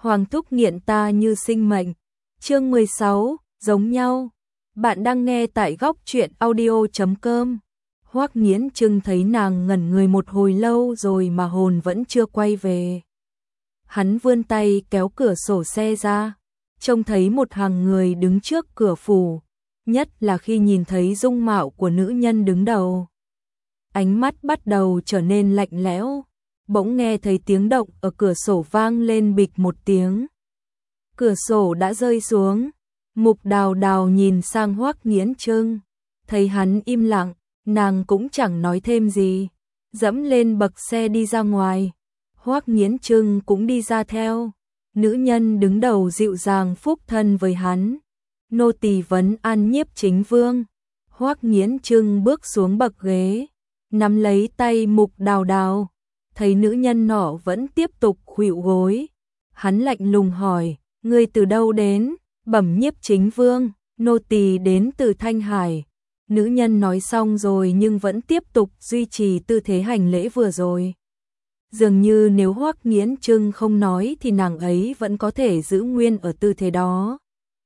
Hoàng thúc nghiện ta như sinh mệnh. Chương 16, giống nhau. Bạn đang nghe tại góc truyện audio.com. Hoắc Nghiễn Trưng thấy nàng ngẩn người một hồi lâu rồi mà hồn vẫn chưa quay về. Hắn vươn tay kéo cửa sổ xe ra, trông thấy một hàng người đứng trước cửa phủ, nhất là khi nhìn thấy dung mạo của nữ nhân đứng đầu. Ánh mắt bắt đầu trở nên lạnh lẽo, bỗng nghe thấy tiếng động ở cửa sổ vang lên bịch một tiếng. Cửa sổ đã rơi xuống, Mục Đào Đào nhìn sang Hoắc Nghiễn Trưng, thấy hắn im lặng, nàng cũng chẳng nói thêm gì, dẫm lên bậc xe đi ra ngoài. Hoắc Nghiễn Trưng cũng đi ra theo, nữ nhân đứng đầu dịu dàng phúc thân với hắn. Nô tỳ vấn an Nhiếp Chính Vương. Hoắc Nghiễn Trưng bước xuống bậc ghế, nắm lấy tay Mục Đào Đào, thấy nữ nhân nọ vẫn tiếp tục khuỵu gối. Hắn lạnh lùng hỏi, ngươi từ đâu đến? Bẩm Nhiếp Chính Vương, nô tỳ đến từ Thanh Hải. Nữ nhân nói xong rồi nhưng vẫn tiếp tục duy trì tư thế hành lễ vừa rồi. Dường như nếu Hoắc Nghiễn Trưng không nói thì nàng ấy vẫn có thể giữ nguyên ở tư thế đó.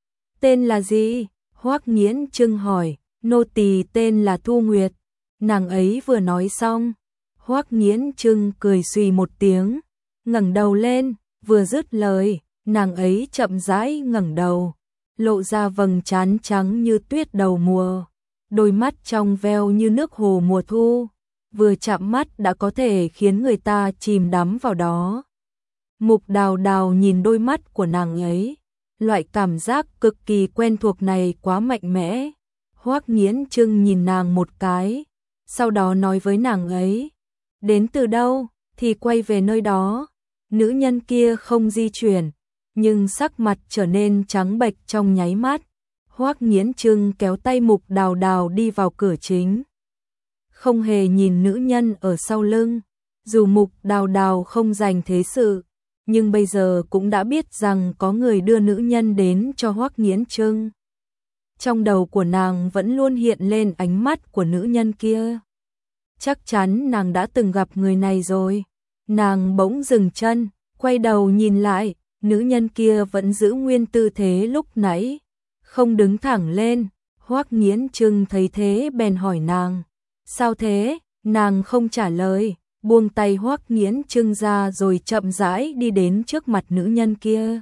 Tên là gì? Hoắc Nghiễn Trưng hỏi. Nô tỳ tên là Thu Nguyệt. Nàng ấy vừa nói xong, Hoắc Nghiễn Trưng cười xùy một tiếng, ngẩng đầu lên, vừa dứt lời, nàng ấy chậm rãi ngẩng đầu, lộ ra vầng trán trắng như tuyết đầu mùa, đôi mắt trong veo như nước hồ mùa thu, vừa chạm mắt đã có thể khiến người ta chìm đắm vào đó. Mục Đào Đào nhìn đôi mắt của nàng ấy, loại cảm giác cực kỳ quen thuộc này quá mạnh mẽ. Hoắc Nghiễn Trưng nhìn nàng một cái, sau đó nói với nàng ấy, đến từ đâu thì quay về nơi đó. Nữ nhân kia không di chuyển, nhưng sắc mặt trở nên trắng bệch trong nháy mắt. Hoắc Nghiễn Trưng kéo tay Mục Đào Đào đi vào cửa chính, không hề nhìn nữ nhân ở sau lưng. Dù Mục Đào Đào không dành thế sự, nhưng bây giờ cũng đã biết rằng có người đưa nữ nhân đến cho Hoắc Nghiễn Trưng. Trong đầu của nàng vẫn luôn hiện lên ánh mắt của nữ nhân kia. Chắc chắn nàng đã từng gặp người này rồi. Nàng bỗng dừng chân, quay đầu nhìn lại, nữ nhân kia vẫn giữ nguyên tư thế lúc nãy, không đứng thẳng lên. Hoắc Nghiễn Trưng thấy thế bèn hỏi nàng, sao thế? Nàng không trả lời, buông tay Hoắc Nghiễn Trưng ra rồi chậm rãi đi đến trước mặt nữ nhân kia.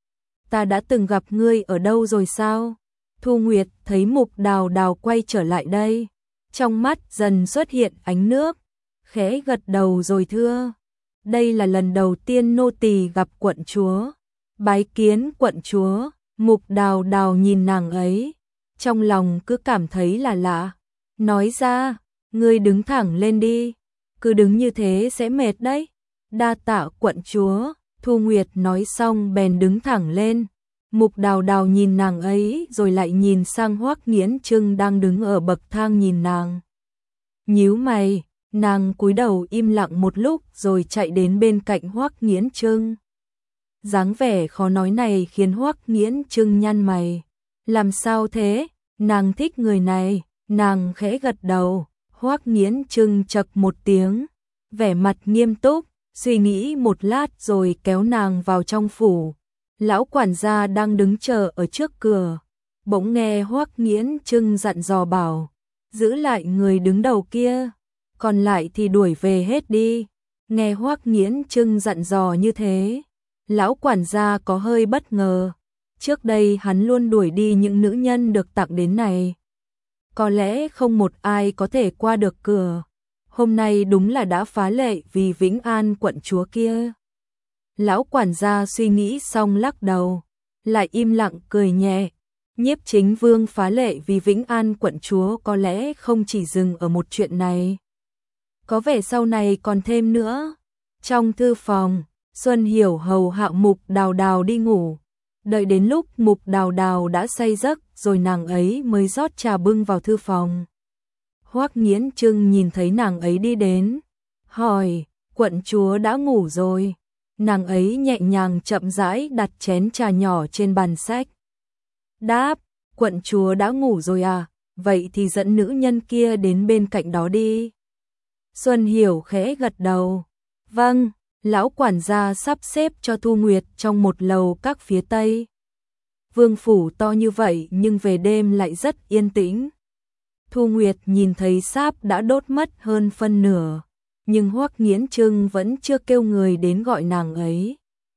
Ta đã từng gặp ngươi ở đâu rồi sao? Thu Nguyệt thấy Mục Đào Đào quay trở lại đây, trong mắt dần xuất hiện ánh nước, khẽ gật đầu rồi thưa, đây là lần đầu tiên nô tỳ gặp quận chúa. Bái kiến quận chúa. Mục Đào Đào nhìn nàng ấy, trong lòng cứ cảm thấy là lạ, nói ra, ngươi đứng thẳng lên đi, cứ đứng như thế sẽ mệt đấy. Đa tạ quận chúa. Thu Nguyệt nói xong bèn đứng thẳng lên. Mục Đào Đào nhìn nàng ấy rồi lại nhìn sang Hoắc Nghiễn Trưng đang đứng ở bậc thang nhìn nàng. Nhíu mày, nàng cúi đầu im lặng một lúc rồi chạy đến bên cạnh Hoắc Nghiễn Trưng. Dáng vẻ khó nói này khiến Hoắc Nghiễn Trưng nhăn mày. Làm sao thế? Nàng thích người này. Nàng khẽ gật đầu. Hoắc Nghiễn Trưng chậc một tiếng, vẻ mặt nghiêm túc, suy nghĩ một lát rồi kéo nàng vào trong phủ. Lão quản gia đang đứng chờ ở trước cửa, bỗng nghe Hoắc Nghiễn Trưng dặn dò bảo, giữ lại người đứng đầu kia, còn lại thì đuổi về hết đi. Nghe Hoắc Nghiễn Trưng dặn dò như thế, lão quản gia có hơi bất ngờ. Trước đây hắn luôn đuổi đi những nữ nhân được tặng đến này, có lẽ không một ai có thể qua được cửa. Hôm nay đúng là đã phá lệ vì Vĩnh An quận chúa kia. Lão quản gia suy nghĩ xong lắc đầu, lại im lặng cười nhẹ. Nhiếp Chính Vương phá lệ vì Vĩnh An quận chúa có lẽ không chỉ dừng ở một chuyện này, có vẻ sau này còn thêm nữa. Trong thư phòng, Xuân Hiểu hầu hạ Mục Đào Đào đi ngủ. Đợi đến lúc Mục Đào Đào đã say giấc rồi nàng ấy mới rót trà bưng vào thư phòng. Hoắc Nghiễn Trưng nhìn thấy nàng ấy đi đến, hỏi, quận chúa đã ngủ rồi? Nàng ấy nhẹ nhàng chậm rãi đặt chén trà nhỏ trên bàn sách. Đáp, quận chúa đã ngủ rồi à? Vậy thì dẫn nữ nhân kia đến bên cạnh đó đi. Xuân Hiểu khẽ gật đầu. Vâng. Lão quản gia sắp xếp cho Thu Nguyệt trong một lầu các phía tây. Vương phủ to như vậy nhưng về đêm lại rất yên tĩnh. Thu Nguyệt nhìn thấy sáp đã đốt mất hơn phân nửa, nhưng Hoắc Nghiễn Trưng vẫn chưa kêu người đến gọi nàng ấy.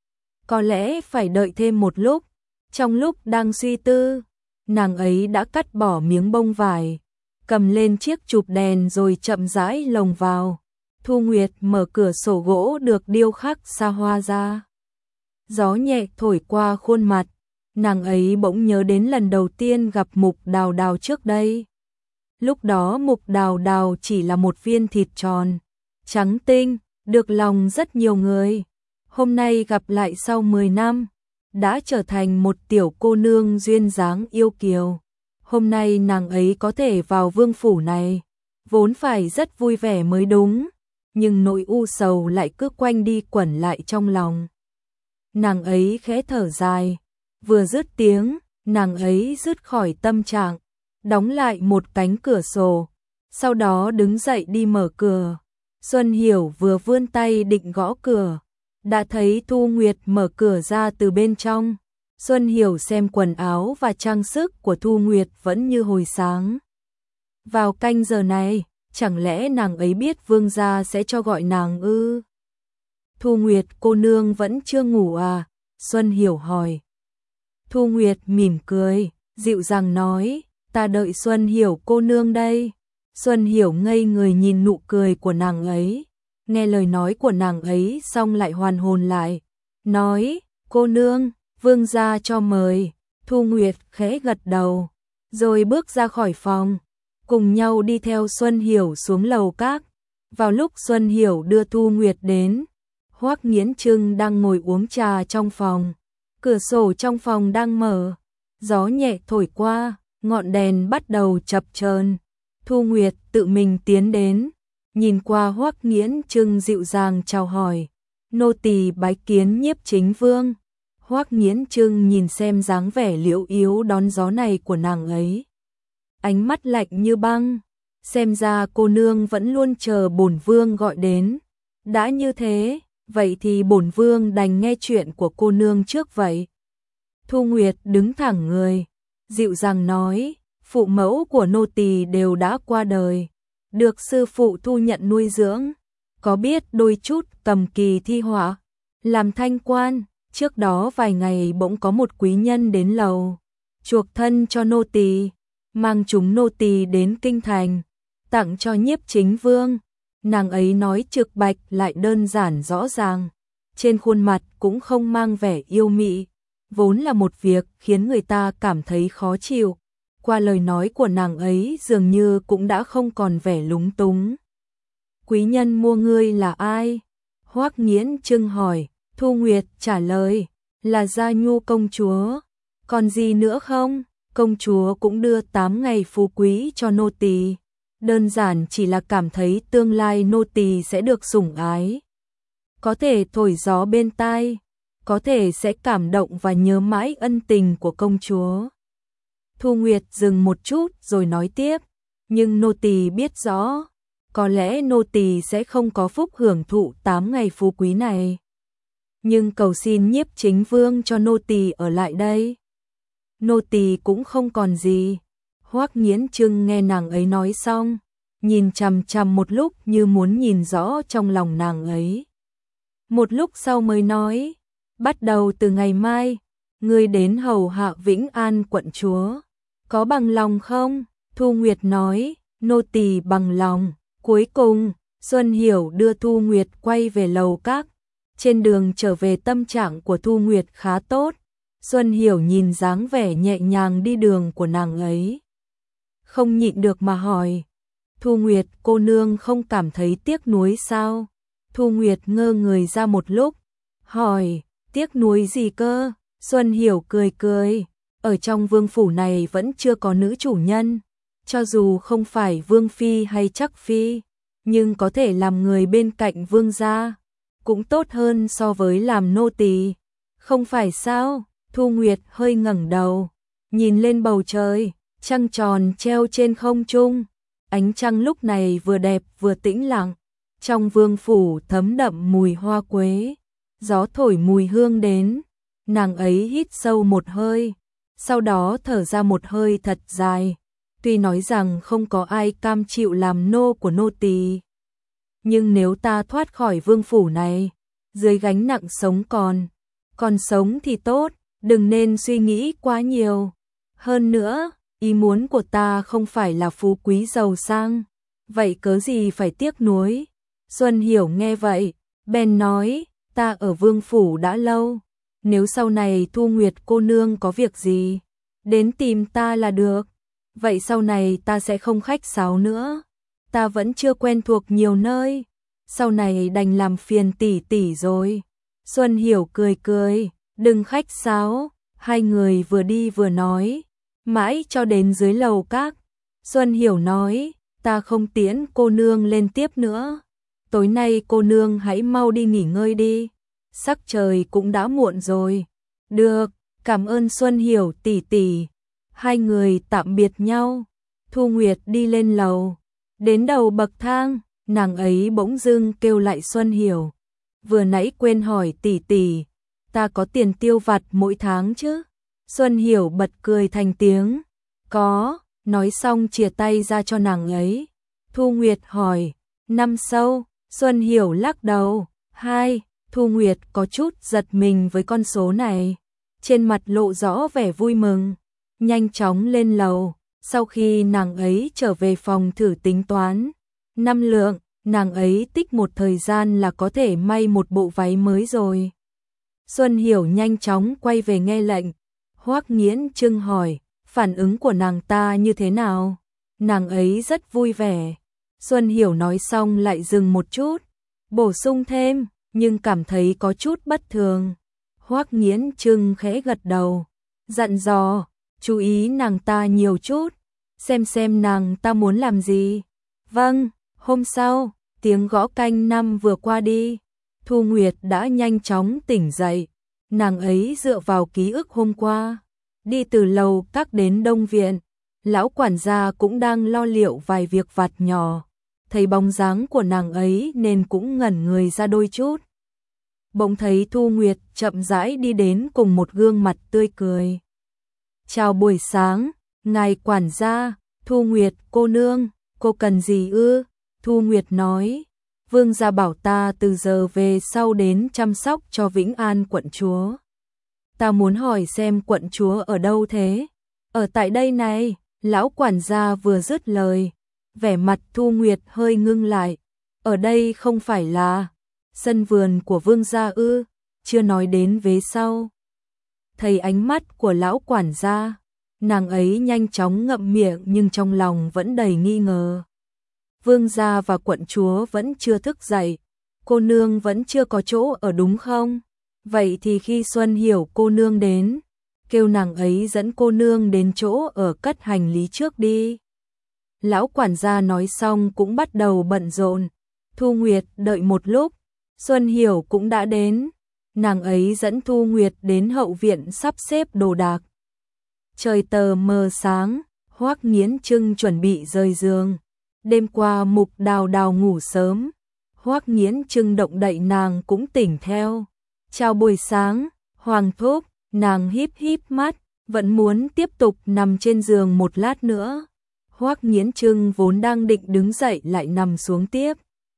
Có lẽ phải đợi thêm một lúc. Trong lúc đang suy tư, nàng ấy đã cắt bỏ miếng bông vải, cầm lên chiếc chụp đèn rồi chậm rãi lồng vào. Thu Nguyệt mở cửa sổ gỗ được điêu khắc xa hoa ra. Gió nhẹ thổi qua khuôn mặt, nàng ấy bỗng nhớ đến lần đầu tiên gặp Mục Đào Đào trước đây. Lúc đó Mục Đào Đào chỉ là một viên thịt tròn, trắng tinh, được lòng rất nhiều người. Hôm nay gặp lại sau 10 năm, đã trở thành một tiểu cô nương duyên dáng yêu kiều. Hôm nay nàng ấy có thể vào vương phủ này, vốn phải rất vui vẻ mới đúng, nhưng nỗi u sầu lại cứ quanh đi quẩn lại trong lòng. Nàng ấy khẽ thở dài, vừa dứt tiếng, nàng ấy dứt khỏi tâm trạng, đóng lại một cánh cửa sổ, sau đó đứng dậy đi mở cửa. Xuân Hiểu vừa vươn tay định gõ cửa, đã thấy Thu Nguyệt mở cửa ra từ bên trong. Xuân Hiểu xem quần áo và trang sức của Thu Nguyệt vẫn như hồi sáng. Vào canh giờ này, chẳng lẽ nàng ấy biết vương gia sẽ cho gọi nàng ư? Thu Nguyệt cô nương vẫn chưa ngủ à? Xuân Hiểu hỏi. Thu Nguyệt mỉm cười, dịu dàng nói, ta đợi Xuân Hiểu cô nương đây. Xuân Hiểu ngây người nhìn nụ cười của nàng ấy, nghe lời nói của nàng ấy xong lại hoàn hồn lại, nói, cô nương, vương gia cho mời. Thu Nguyệt khẽ gật đầu, rồi bước ra khỏi phòng, cùng nhau đi theo Xuân Hiểu xuống lầu các. Vào lúc Xuân Hiểu đưa Thu Nguyệt đến, Hoắc Nghiễn Trưng đang ngồi uống trà trong phòng, cửa sổ trong phòng đang mở, gió nhẹ thổi qua, ngọn đèn bắt đầu chập chờn. Thu Nguyệt tự mình tiến đến, nhìn qua Hoắc Nghiễn Trưng dịu dàng chào hỏi, nô tỳ bái kiến Nhiếp Chính Vương. Hoắc Nghiễn Trưng nhìn xem dáng vẻ liễu yếu đón gió này của nàng ấy, ánh mắt lạnh như băng, xem ra cô nương vẫn luôn chờ bổn vương gọi đến. Đã như thế, vậy thì bổn vương đành nghe chuyện của cô nương trước vậy. Thu Nguyệt đứng thẳng người, dịu dàng nói, phụ mẫu của nô tỳ đều đã qua đời, được sư phụ thu nhận nuôi dưỡng, có biết đôi chút cầm kỳ thi họa, làm thanh quan. Trước đó vài ngày bỗng có một quý nhân đến lầu, chuộc thân cho nô tỳ, mang chúng nô tỳ đến kinh thành, tặng cho Nhiếp Chính Vương. Nàng ấy nói trực bạch lại đơn giản rõ ràng, trên khuôn mặt cũng không mang vẻ yêu mị, vốn là một việc khiến người ta cảm thấy khó chịu. Qua lời nói của nàng ấy dường như cũng đã không còn vẻ lúng túng. Quý nhân mua ngươi là ai? Hoắc Nghiễn Trưng hỏi. Thu Nguyệt trả lời, là Gia Nhu công chúa. Còn gì nữa không? Công chúa cũng đưa 8 ngày phú quý cho nô tỳ. Đơn giản chỉ là cảm thấy tương lai nô tỳ sẽ được sủng ái. Có thể thổi gió bên tai, có thể sẽ cảm động và nhớ mãi ân tình của công chúa. Thu Nguyệt dừng một chút rồi nói tiếp, nhưng nô tỳ biết rõ, có lẽ nô tỳ sẽ không có phúc hưởng thụ 8 ngày phú quý này. Nhưng cầu xin Nhiếp Chính Vương cho nô tỳ ở lại đây. Nô tỳ cũng không còn gì. Hoắc Nghiễn Trưng nghe nàng ấy nói xong, nhìn chằm chằm một lúc như muốn nhìn rõ trong lòng nàng ấy. Một lúc sau mới nói, bắt đầu từ ngày mai, ngươi đến hầu hạ Vĩnh An quận chúa, có bằng lòng không? Thu Nguyệt nói, nô tỳ bằng lòng. Cuối cùng, Xuân Hiểu đưa Thu Nguyệt quay về lầu các. Trên đường trở về tâm trạng của Thu Nguyệt khá tốt. Xuân Hiểu nhìn dáng vẻ nhẹ nhàng đi đường của nàng ấy, không nhịn được mà hỏi, Thu Nguyệt cô nương không cảm thấy tiếc nuối sao? Thu Nguyệt ngơ người ra một lúc, hỏi, tiếc nuối gì cơ? Xuân Hiểu cười cười, ở trong vương phủ này vẫn chưa có nữ chủ nhân, cho dù không phải vương phi hay chắc phi, nhưng có thể làm người bên cạnh vương gia, cũng tốt hơn so với làm nô tỳ, không phải sao? Thu Nguyệt hơi ngẩng đầu, nhìn lên bầu trời, trăng tròn treo trên không trung, ánh trăng lúc này vừa đẹp vừa tĩnh lặng, Trong vương phủ thấm đậm mùi hoa quế, gió thổi mùi hương đến, nàng ấy hít sâu một hơi, sau đó thở ra một hơi thật dài. Tuy nói rằng không có ai cam chịu làm nô của nô tỳ, nhưng nếu ta thoát khỏi vương phủ này, dưới gánh nặng sống còn sống thì tốt, đừng nên suy nghĩ quá nhiều. Hơn nữa, ý muốn của ta không phải là phú quý giàu sang, vậy cớ gì phải tiếc nuối. Xuân Hiểu nghe vậy, bèn nói, ta ở vương phủ đã lâu, nếu sau này Thu Nguyệt cô nương có việc gì, đến tìm ta là được. Vậy sau này ta sẽ không khách sáo nữa, ta vẫn chưa quen thuộc nhiều nơi, sau này đành làm phiền tỷ tỷ rồi. Xuân Hiểu cười cười, đừng khách sáo. Hai người vừa đi vừa nói, mãi cho đến dưới lầu các. Xuân Hiểu nói, ta không tiễn cô nương lên tiếp nữa, tối nay cô nương hãy mau đi nghỉ ngơi đi, sắc trời cũng đã muộn rồi. Được, cảm ơn Xuân Hiểu tỷ tỷ. Hai người tạm biệt nhau. Thu Nguyệt đi lên lầu, đến đầu bậc thang, nàng ấy bỗng dưng kêu lại Xuân Hiểu, vừa nãy quên hỏi tỷ tỷ, ta có tiền tiêu vặt mỗi tháng chứ? Xuân Hiểu bật cười thành tiếng, có, nói xong chìa tay ra cho nàng ấy. Thu Nguyệt hỏi, năm sau? Xuân Hiểu lắc đầu, 2. Thu Nguyệt có chút giật mình với con số này, trên mặt lộ rõ vẻ vui mừng, nhanh chóng lên lầu. Sau khi nàng ấy trở về phòng thử tính toán 5 lượng, nàng ấy tích một thời gian là có thể may một bộ váy mới rồi. Xuân Hiểu nhanh chóng quay về nghe lệnh. Hoắc Nghiễn Trưng hỏi, phản ứng của nàng ta như thế nào? Nàng ấy rất vui vẻ. Xuân Hiểu nói xong lại dừng một chút, bổ sung thêm, nhưng cảm thấy có chút bất thường. Hoắc Nghiễn Trưng khẽ gật đầu, dặn dò, chú ý nàng ta nhiều chút, xem nàng ta muốn làm gì. Vâng. Hôm sau, tiếng gõ canh 5 vừa qua đi, Thu Nguyệt đã nhanh chóng tỉnh dậy. Nàng ấy dựa vào ký ức hôm qua, đi từ lầu các đến Đông Viện. Lão quản gia cũng đang lo liệu vài việc vặt nhỏ, thấy bóng dáng của nàng ấy nên cũng ngẩn người ra đôi chút. Bỗng thấy Thu Nguyệt chậm rãi đi đến cùng một gương mặt tươi cười. Chào buổi sáng, ngài quản gia. Thu Nguyệt cô nương, cô cần gì ư? Thu Nguyệt nói, vương gia bảo ta từ giờ về sau đến chăm sóc cho Vĩnh An quận chúa. Ta muốn hỏi xem quận chúa ở đâu thế? Ở tại đây này. Lão quản gia vừa dứt lời, vẻ mặt Thu Nguyệt hơi ngưng lại. Ở đây không phải là sân vườn của vương gia ư? Chưa nói đến vế sau. Thấy ánh mắt của lão quản gia, nàng ấy nhanh chóng ngậm miệng nhưng trong lòng vẫn đầy nghi ngờ. Vương gia và quận chúa vẫn chưa thức dậy, cô nương vẫn chưa có chỗ ở đúng không? Vậy thì khi Xuân Hiểu cô nương đến, kêu nàng ấy dẫn cô nương đến chỗ ở cất hành lý trước đi. Lão quản gia nói xong cũng bắt đầu bận rộn. Thu Nguyệt đợi một lúc, Xuân Hiểu cũng đã đến. Nàng ấy dẫn Thu Nguyệt đến hậu viện sắp xếp đồ đạc. Trời tờ mờ sáng, Hoắc Nghiễn Trưng chuẩn bị rời giường. Đêm qua Mục Đào Đào ngủ sớm, Hoắc Nghiễn Trưng động đậy nàng cũng tỉnh theo. Chào buổi sáng, Hoàng thúc. Nàng híp híp mắt, vẫn muốn tiếp tục nằm trên giường một lát nữa. Hoắc Nghiễn Trưng vốn đang định đứng dậy lại nằm xuống tiếp.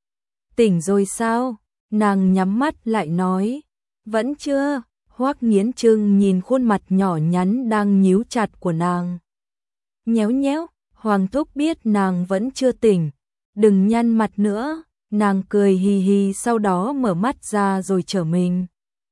Tỉnh rồi sao? Nàng nhắm mắt lại nói. Vẫn chưa. Hoắc Nghiễn Trưng nhìn khuôn mặt nhỏ nhắn đang nhíu chặt của nàng. Nhéo nhéo, Hoàng thúc biết nàng vẫn chưa tỉnh. Đừng nhăn mặt nữa. Nàng cười hì hì sau đó mở mắt ra rồi trở mình.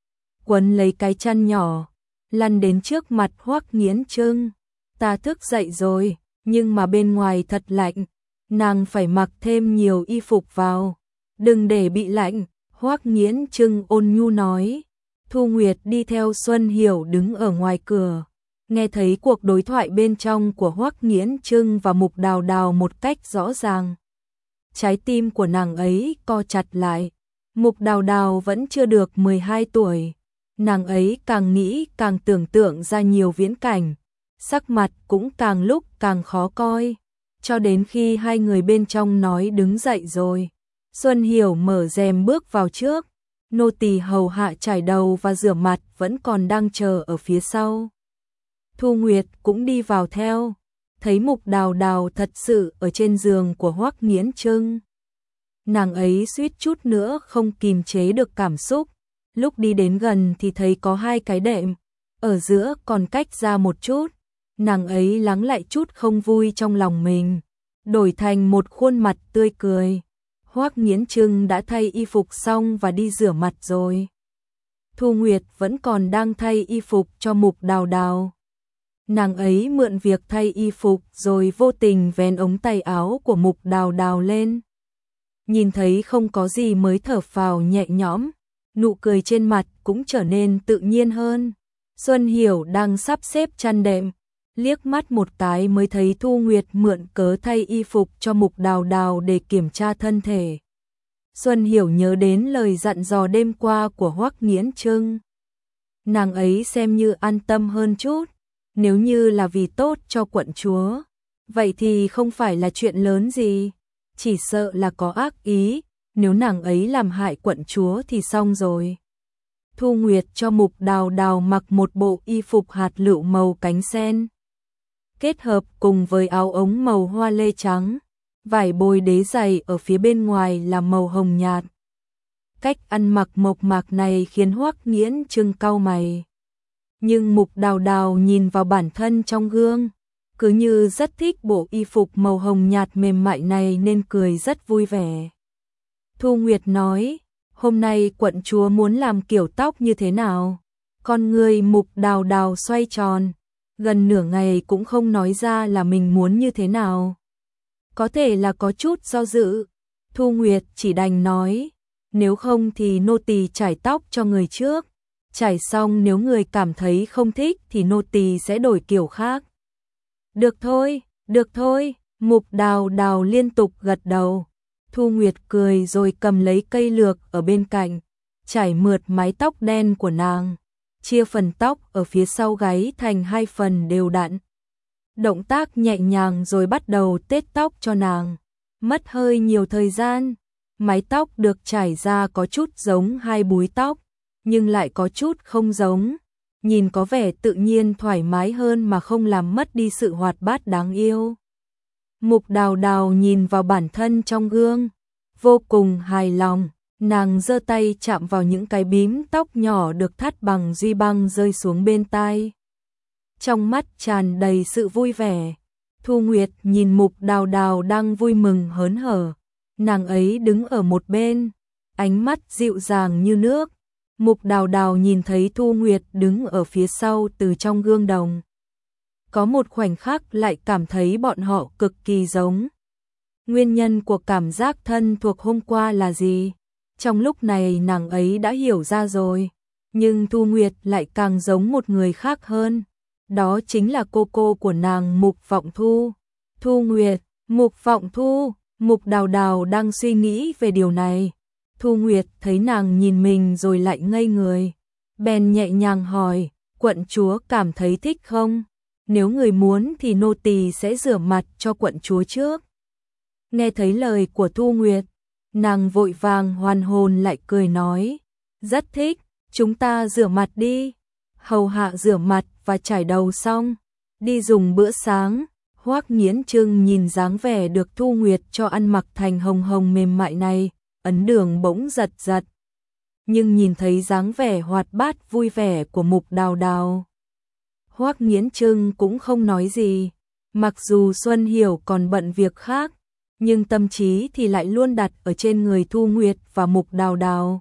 Quấn lấy cái chăn nhỏ, lăn đến trước mặt Hoắc Nghiễn Trưng. Ta thức dậy rồi, nhưng mà bên ngoài thật lạnh, nàng phải mặc thêm nhiều y phục vào, đừng để bị lạnh. Hoắc Nghiễn Trưng ôn nhu nói. Thu Nguyệt đi theo Xuân Hiểu đứng ở ngoài cửa, nghe thấy cuộc đối thoại bên trong của Hoắc Nghiễn Trưng và Mục Đào Đào một cách rõ ràng. Trái tim của nàng ấy co chặt lại. Mục Đào Đào vẫn chưa được 12 tuổi. Nàng ấy càng nghĩ càng tưởng tượng ra nhiều viễn cảnh, sắc mặt cũng càng lúc càng khó coi, cho đến khi hai người bên trong nói đứng dậy rồi. Xuân Hiểu mở rèm bước vào trước, nô tỳ hầu hạ chải đầu và rửa mặt vẫn còn đang chờ ở phía sau. Thu Nguyệt cũng đi vào theo, thấy Mục Đào Đào thật sự ở trên giường của Hoắc Nghiễn Trưng. Nàng ấy suýt chút nữa không kìm chế được cảm xúc, lúc đi đến gần thì thấy có hai cái đệm, ở giữa còn cách ra một chút, nàng ấy lắng lại chút không vui trong lòng mình, đổi thành một khuôn mặt tươi cười. Hoắc Nghiễn Trưng đã thay y phục xong và đi rửa mặt rồi. Thu Nguyệt vẫn còn đang thay y phục cho Mục Đào Đào. Nàng ấy mượn việc thay y phục rồi vô tình vén ống tay áo của Mục Đào Đào lên. Nhìn thấy không có gì mới thở phào nhẹ nhõm, nụ cười trên mặt cũng trở nên tự nhiên hơn. Xuân Hiểu đang sắp xếp chăn đệm, liếc mắt một cái mới thấy Thu Nguyệt mượn cớ thay y phục cho Mục Đào Đào để kiểm tra thân thể. Xuân Hiểu nhớ đến lời dặn dò đêm qua của Hoắc Nghiễn Trưng. Nàng ấy xem như an tâm hơn chút, nếu như là vì tốt cho quận chúa, vậy thì không phải là chuyện lớn gì, chỉ sợ là có ác ý, nếu nàng ấy làm hại quận chúa thì xong rồi. Thu Nguyệt cho Mục Đào Đào mặc một bộ y phục hạt lựu màu cánh sen, kết hợp cùng với áo ống màu hoa lê trắng, vải bồi đế dày ở phía bên ngoài là màu hồng nhạt. Cách ăn mặc mộc mạc này khiến Hoắc Nghiễn Trưng cau mày. Nhưng Mục Đào Đào nhìn vào bản thân trong gương, cứ như rất thích bộ y phục màu hồng nhạt mềm mại này nên cười rất vui vẻ. Thu Nguyệt nói, hôm nay quận chúa muốn làm kiểu tóc như thế nào? Con người Mục Đào Đào xoay tròn, gần nửa ngày cũng không nói ra là mình muốn như thế nào. Có thể là có chút do dự, Thu Nguyệt chỉ đành nói, nếu không thì nô tỳ chải tóc cho người trước, chải xong nếu người cảm thấy không thích thì nô tỳ sẽ đổi kiểu khác. Được thôi, Mục Đào Đào liên tục gật đầu. Thu Nguyệt cười rồi cầm lấy cây lược ở bên cạnh, chải mượt mái tóc đen của nàng, chia phần tóc ở phía sau gáy thành hai phần đều đặn. Động tác nhẹ nhàng rồi bắt đầu tết tóc cho nàng, mất hơi nhiều thời gian. Mái tóc được trải ra có chút giống hai búi tóc, nhưng lại có chút không giống, nhìn có vẻ tự nhiên thoải mái hơn mà không làm mất đi sự hoạt bát đáng yêu. Mục Đào Đào nhìn vào bản thân trong gương, vô cùng hài lòng, nàng giơ tay chạm vào những cái bím tóc nhỏ được thắt bằng duy băng rơi xuống bên tai. Trong mắt tràn đầy sự vui vẻ, Thu Nguyệt nhìn Mục Đào Đào đang vui mừng hớn hở, nàng ấy đứng ở một bên, ánh mắt dịu dàng như nước. Mục Đào Đào nhìn thấy Thu Nguyệt đứng ở phía sau từ trong gương đồng. Có một khoảnh khắc lại cảm thấy bọn họ cực kỳ giống. Nguyên nhân của cảm giác thân thuộc hôm qua là gì? Trong lúc này nàng ấy đã hiểu ra rồi, nhưng Thu Nguyệt lại càng giống một người khác hơn. Đó chính là cô của nàng Mục Vọng Thu. Thu Nguyệt, Mục Vọng Thu, Mục Đào Đào đang suy nghĩ về điều này. Thu Nguyệt thấy nàng nhìn mình rồi lại ngây người, bèn nhẹ nhàng hỏi, quận chúa cảm thấy thích không? Nếu người muốn thì nô tỳ sẽ rửa mặt cho quận chúa trước. Nghe thấy lời của Thu Nguyệt, nàng vội vàng hoàn hồn lại cười nói, rất thích, chúng ta rửa mặt đi. Hầu hạ rửa mặt và chải đầu xong, đi dùng bữa sáng. Hoắc Nghiễn Trưng nhìn dáng vẻ được Thu Nguyệt cho ăn mặc thành hồng hồng mềm mại này, ấn đường bỗng giật giật. Nhưng nhìn thấy dáng vẻ hoạt bát vui vẻ của Mục Đào Đào, Hoắc Nghiễn Trưng cũng không nói gì. Mặc dù Xuân Hiểu còn bận việc khác, nhưng tâm trí thì lại luôn đặt ở trên người Thu Nguyệt và Mục Đào Đào.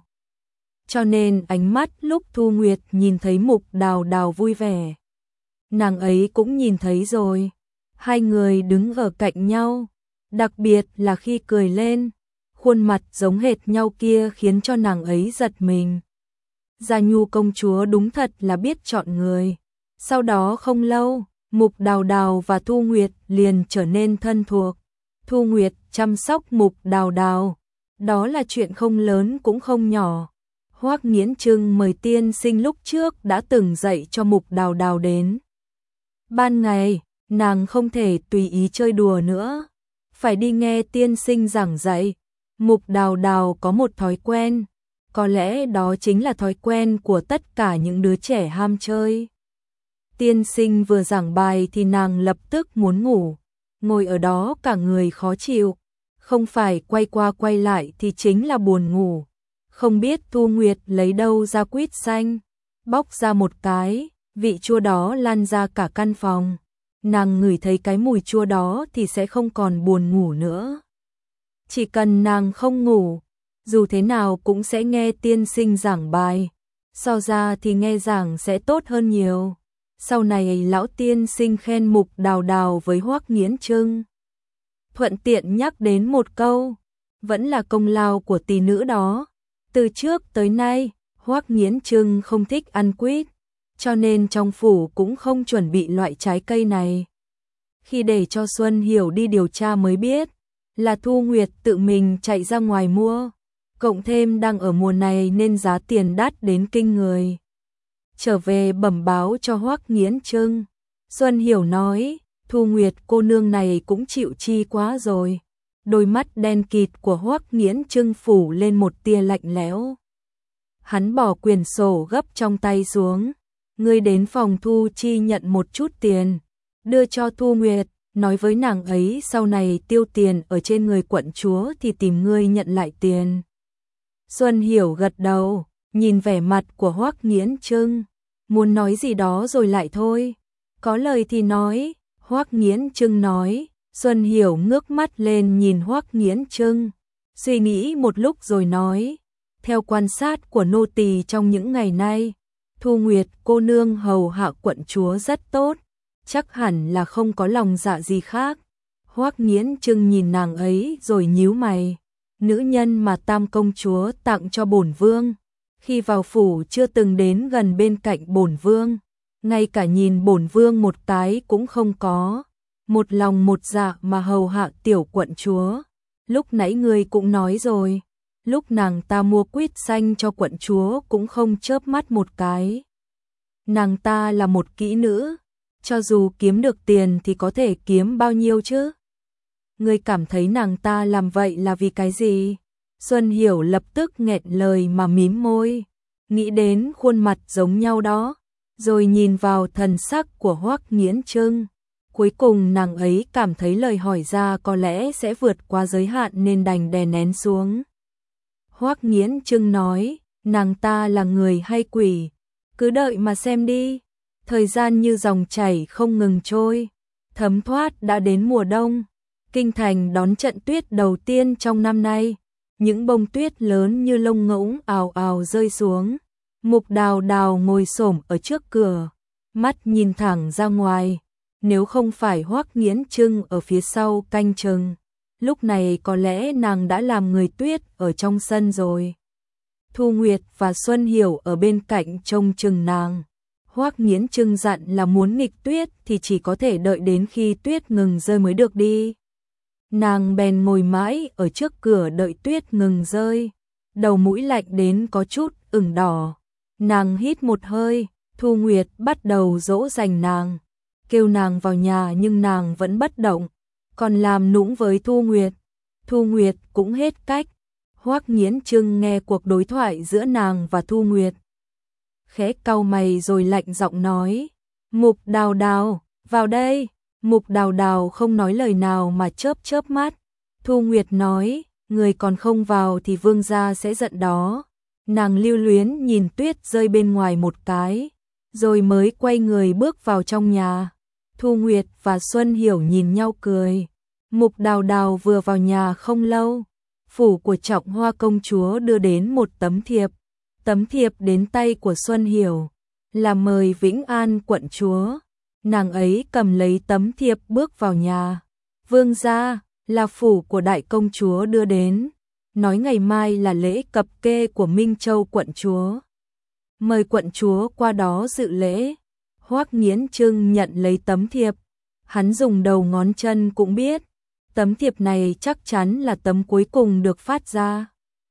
Cho nên ánh mắt lúc Thu Nguyệt nhìn thấy Mục Đào Đào vui vẻ, nàng ấy cũng nhìn thấy rồi. Hai người đứng ở cạnh nhau, đặc biệt là khi cười lên, khuôn mặt giống hệt nhau kia khiến cho nàng ấy giật mình. Gia Nhu công chúa đúng thật là biết chọn người. Sau đó không lâu, Mục Đào Đào và Thu Nguyệt liền trở nên thân thuộc. Thu Nguyệt chăm sóc Mục Đào Đào, đó là chuyện không lớn cũng không nhỏ. Hoắc Nghiễn Trưng mời tiên sinh lúc trước đã từng dạy cho Mục Đào Đào đến. Ban ngày, nàng không thể tùy ý chơi đùa nữa, phải đi nghe tiên sinh giảng dạy. Mục Đào Đào có một thói quen, có lẽ đó chính là thói quen của tất cả những đứa trẻ ham chơi. Tiên sinh vừa giảng bài thì nàng lập tức muốn ngủ, ngồi ở đó cả người khó chịu, không phải quay qua quay lại thì chính là buồn ngủ. Không biết Thu Nguyệt lấy đâu ra quýt xanh, bóc ra một cái, vị chua đó lan ra cả căn phòng. Nàng ngửi thấy cái mùi chua đó thì sẽ không còn buồn ngủ nữa. Chỉ cần nàng không ngủ, dù thế nào cũng sẽ nghe tiên sinh giảng bài, so ra thì nghe giảng sẽ tốt hơn nhiều. Sau này lão tiên sinh khen Mục Đào Đào với Hoắc Nghiến Trưng, thuận tiện nhắc đến một câu, vẫn là công lao của tỷ nữ đó. Từ trước tới nay, Hoắc Nghiến Trưng không thích ăn quýt, cho nên trong phủ cũng không chuẩn bị loại trái cây này. Khi để cho Xuân Hiểu đi điều tra mới biết, là Thu Nguyệt tự mình chạy ra ngoài mua, cộng thêm đang ở mùa này nên giá tiền đắt đến kinh người. Trở về bẩm báo cho Hoắc Nghiến Trưng, Xuân Hiểu nói, Thu Nguyệt cô nương này cũng chịu chi quá rồi. Đôi mắt đen kịt của Hoắc Nghiến Trưng phủ lên một tia lạnh lẽo. Hắn bỏ quyển sổ gấp trong tay xuống, ngươi đến phòng thu chi nhận một chút tiền, đưa cho Thu Nguyệt, nói với nàng ấy sau này tiêu tiền ở trên người quận chúa thì tìm ngươi nhận lại tiền. Xuân Hiểu gật đầu, nhìn vẻ mặt của Hoắc Nghiến Trưng, muốn nói gì đó rồi lại thôi. Có lời thì nói, Hoắc Nghiến Trưng nói. Xuân Hiểu ngước mắt lên nhìn Hoắc Nghiến Trưng, suy nghĩ một lúc rồi nói, theo quan sát của nô tỳ trong những ngày nay, Thu Nguyệt cô nương hầu hạ quận chúa rất tốt, chắc hẳn là không có lòng dạ gì khác. Hoắc Nghiến Trưng nhìn nàng ấy rồi nhíu mày, nữ nhân mà Tam công chúa tặng cho bổn vương, khi vào phủ chưa từng đến gần bên cạnh bổn vương, ngay cả nhìn bổn vương một cái cũng không có. Một lòng một dạ mà hầu hạ tiểu quận chúa. Lúc nãy ngươi cũng nói rồi, lúc nàng ta mua quýt xanh cho quận chúa cũng không chớp mắt một cái. Nàng ta là một kỹ nữ, cho dù kiếm được tiền thì có thể kiếm bao nhiêu chứ? Ngươi cảm thấy nàng ta làm vậy là vì cái gì? Xuân Hiểu lập tức nghẹn lời mà mím môi, nghĩ đến khuôn mặt giống nhau đó, rồi nhìn vào thần sắc của Hoắc Nghiến Trưng. Cuối cùng nàng ấy cảm thấy lời hỏi ra có lẽ sẽ vượt qua giới hạn nên đành đè nén xuống. Hoắc Nghiến Trưng nói, nàng ta là người hay quỷ, cứ đợi mà xem đi. Thời gian như dòng chảy không ngừng trôi, thấm thoát đã đến mùa đông. Kinh thành đón trận tuyết đầu tiên trong năm nay, những bông tuyết lớn như lông ngỗng ào ào rơi xuống. Mục Đào Đào ngồi xổm ở trước cửa, mắt nhìn thẳng ra ngoài. Nếu không phải Hoắc Nghiến Trưng ở phía sau canh chừng, lúc này có lẽ nàng đã làm người tuyết ở trong sân rồi. Thu Nguyệt và Xuân Hiểu ở bên cạnh trông chừng nàng. Hoắc Nghiến Trưng dặn là muốn nghịch tuyết thì chỉ có thể đợi đến khi tuyết ngừng rơi mới được đi. Nàng bèn ngồi mãi ở trước cửa đợi tuyết ngừng rơi, đầu mũi lạnh đến có chút ửng đỏ. Nàng hít một hơi, Thu Nguyệt bắt đầu dỗ dành nàng, kêu nàng vào nhà nhưng nàng vẫn bất động, còn làm nũng với Thu Nguyệt. Thu Nguyệt cũng hết cách. Hoắc Nghiến Trưng nghe cuộc đối thoại giữa nàng và Thu Nguyệt, khẽ cau mày rồi lạnh giọng nói, Mục Đào Đào, vào đây. Mục Đào Đào không nói lời nào mà chớp chớp mắt. Thu Nguyệt nói, người còn không vào thì vương gia sẽ giận đó. Nàng lưu luyến nhìn tuyết rơi bên ngoài một cái, rồi mới quay người bước vào trong nhà. Thu Nguyệt và Xuân Hiểu nhìn nhau cười. Mục Đào Đào vừa vào nhà không lâu, phủ của Trọng Hoa công chúa đưa đến một tấm thiệp. Tấm thiệp đến tay của Xuân Hiểu là mời Vĩnh An quận chúa. Nàng ấy cầm lấy tấm thiệp bước vào nhà. Vương gia, là phủ của đại công chúa đưa đến, nói ngày mai là lễ cập kê của Minh Châu quận chúa, mời quận chúa qua đó dự lễ. Hoắc Nghiến Trưng nhận lấy tấm thiệp, hắn dùng đầu ngón chân cũng biết, tấm thiệp này chắc chắn là tấm cuối cùng được phát ra.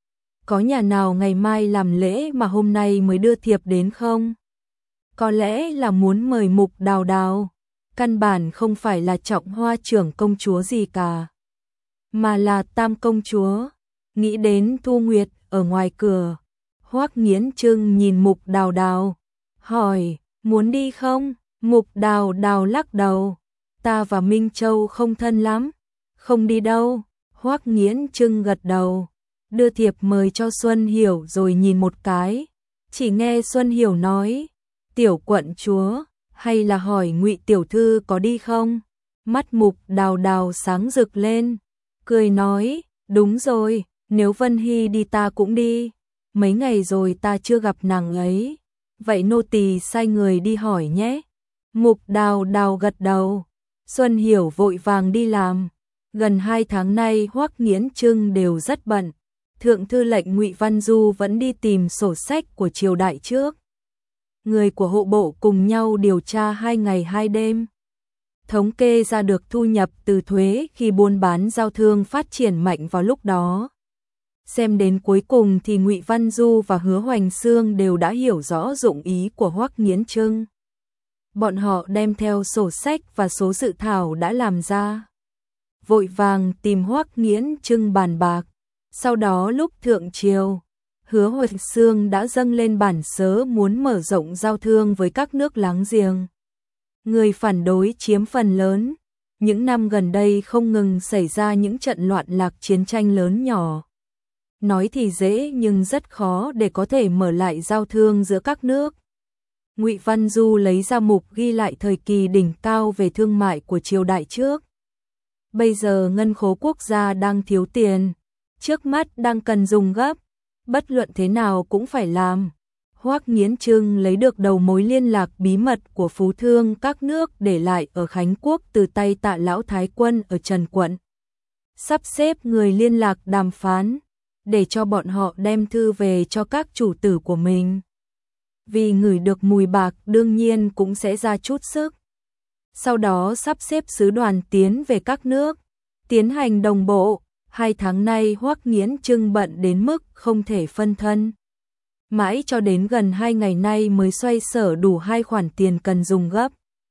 Có nhà nào ngày mai làm lễ mà hôm nay mới đưa thiệp đến không? Có lẽ là muốn mời Mục Đào Đào, căn bản không phải là Trọng Hoa trưởng công chúa gì cả, mà là Tam công chúa. nghĩ đến Thu Nguyệt ở ngoài cửa. Hoắc Nghiến Trưng nhìn Mục Đào Đào, hỏi, muốn đi không? Mục Đào Đào lắc đầu, ta và Minh Châu không thân lắm, không đi đâu. Hoắc Nghiến Trưng gật đầu, đưa thiệp mời cho Xuân Hiểu rồi nhìn một cái, chỉ nghe Xuân Hiểu nói, tiểu quận chúa, hay là hỏi Ngụy tiểu thư có đi không? Mắt Mục Đào Đào sáng rực lên, cười nói, đúng rồi, nếu Vân Hy đi ta cũng đi, mấy ngày rồi ta chưa gặp nàng ấy, vậy nô tỳ sai người đi hỏi nhé. Mục Đào Đào gật đầu, Xuân Hiểu vội vàng đi làm. Gần 2 tháng nay Hoắc Nghiến Trưng đều rất bận. Thượng thư lệnh Ngụy Văn Du vẫn đi tìm sổ sách của triều đại trước. Người của hộ bộ cùng nhau điều tra 2 ngày 2 đêm. Thống kê ra được thu nhập từ thuế khi buôn bán giao thương phát triển mạnh vào lúc đó. Xem đến cuối cùng thì Ngụy Văn Du và Hứa Hoành Xương đều đã hiểu rõ dụng ý của Hoắc Nghiến Trưng. Bọn họ đem theo sổ sách và số dự thảo đã làm ra, vội vàng tìm Hoắc Nghiến Trưng bàn bạc. Sau đó lúc thượng triều, Hứa Hoành Xương đã dâng lên bản sớ muốn mở rộng giao thương với các nước láng giềng. Người phản đối chiếm phần lớn. Những năm gần đây không ngừng xảy ra những trận loạn lạc chiến tranh lớn nhỏ. Nói thì dễ nhưng rất khó để có thể mở lại giao thương giữa các nước. Ngụy Văn Du lấy ra mục ghi lại thời kỳ đỉnh cao về thương mại của triều đại trước. Bây giờ ngân khố quốc gia đang thiếu tiền, trước mắt đang cần dùng gấp, bất luận thế nào cũng phải làm. Hoắc Nghiến Trưng lấy được đầu mối liên lạc bí mật của phú thương các nước để lại ở Khánh Quốc từ tay Tạ lão thái quân ở Trần quận. Sắp xếp người liên lạc đàm phán, để cho bọn họ đem thư về cho các chủ tử của mình. Vì ngửi được mùi bạc đương nhiên cũng sẽ ra chút sức. Sau đó sắp xếp sứ đoàn tiến về các nước, tiến hành đồng bộ. 2 tháng nay Hoắc Nghiến Trưng bận đến mức không thể phân thân. Mãi cho đến gần 2 ngày nay mới xoay sở đủ 2 khoản tiền cần dùng gấp.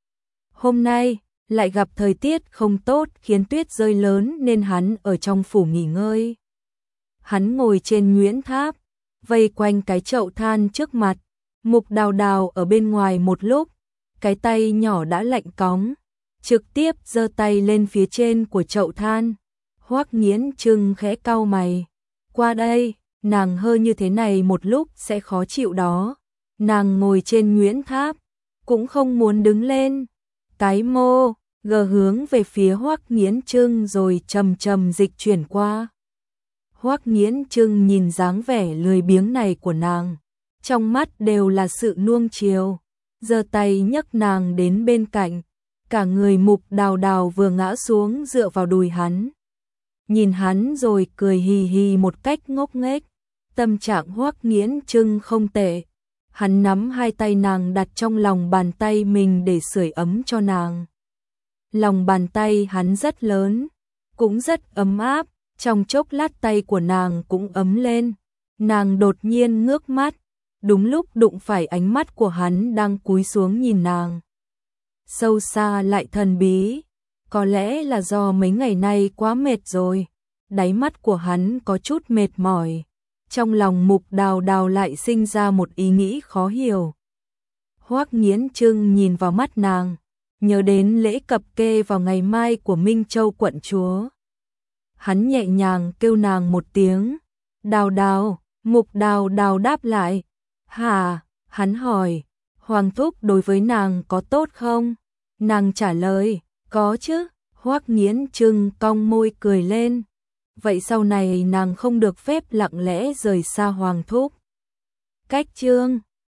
Hôm nay, lại gặp thời tiết không tốt khiến tuyết rơi lớn nên hắn ở trong phủ nghỉ ngơi. Hắn ngồi trên nhuyễn tháp, vây quanh cái chậu than trước mặt. Mục Đào Đào ở bên ngoài một lúc, cái tay nhỏ đã lạnh cóng, trực tiếp giơ tay lên phía trên của chậu than. Hoắc Nghiến Trưng khẽ cau mày, qua đây, nàng hơi như thế này một lúc sẽ khó chịu đó. Nàng ngồi trên nhuyễn tháp, cũng không muốn đứng lên. Cái mô, gờ hướng về phía Hoắc Nghiến Trưng rồi chậm chậm dịch chuyển qua. Hoắc Nghiến Trưng nhìn dáng vẻ lười biếng này của nàng, trong mắt đều là sự nuông chiều, giơ tay nhấc nàng đến bên cạnh, cả người Mục Đào Đào vừa ngã xuống dựa vào đùi hắn. Nhìn hắn rồi cười hì hì một cách ngốc nghếch. Tâm trạng Hoắc Nghiến Trưng không tệ. Hắn nắm 2 tay nàng đặt trong lòng bàn tay mình để sưởi ấm cho nàng. Lòng bàn tay hắn rất lớn, cũng rất ấm áp, trong chốc lát tay của nàng cũng ấm lên. Nàng đột nhiên ngước mắt, đúng lúc đụng phải ánh mắt của hắn đang cúi xuống nhìn nàng. Sâu xa lại thần bí, có lẽ là do mấy ngày nay quá mệt rồi, đáy mắt của hắn có chút mệt mỏi. Trong lòng Mục Đào Đào lại sinh ra một ý nghĩ khó hiểu. Hoắc Nghiến Trưng nhìn vào mắt nàng, nhớ đến lễ cập kê vào ngày mai của Minh Châu quận chúa. Hắn nhẹ nhàng kêu nàng một tiếng, Đào Đào. Mục Đào Đào đáp lại, hả? Hắn hỏi, Hoàng thúc đối với nàng có tốt không? Nàng trả lời, có chứ. Hoắc Nghiến Trưng cong môi cười lên, vậy sau này nàng không được phép lặng lẽ rời xa Hoàng thúc. Cách chương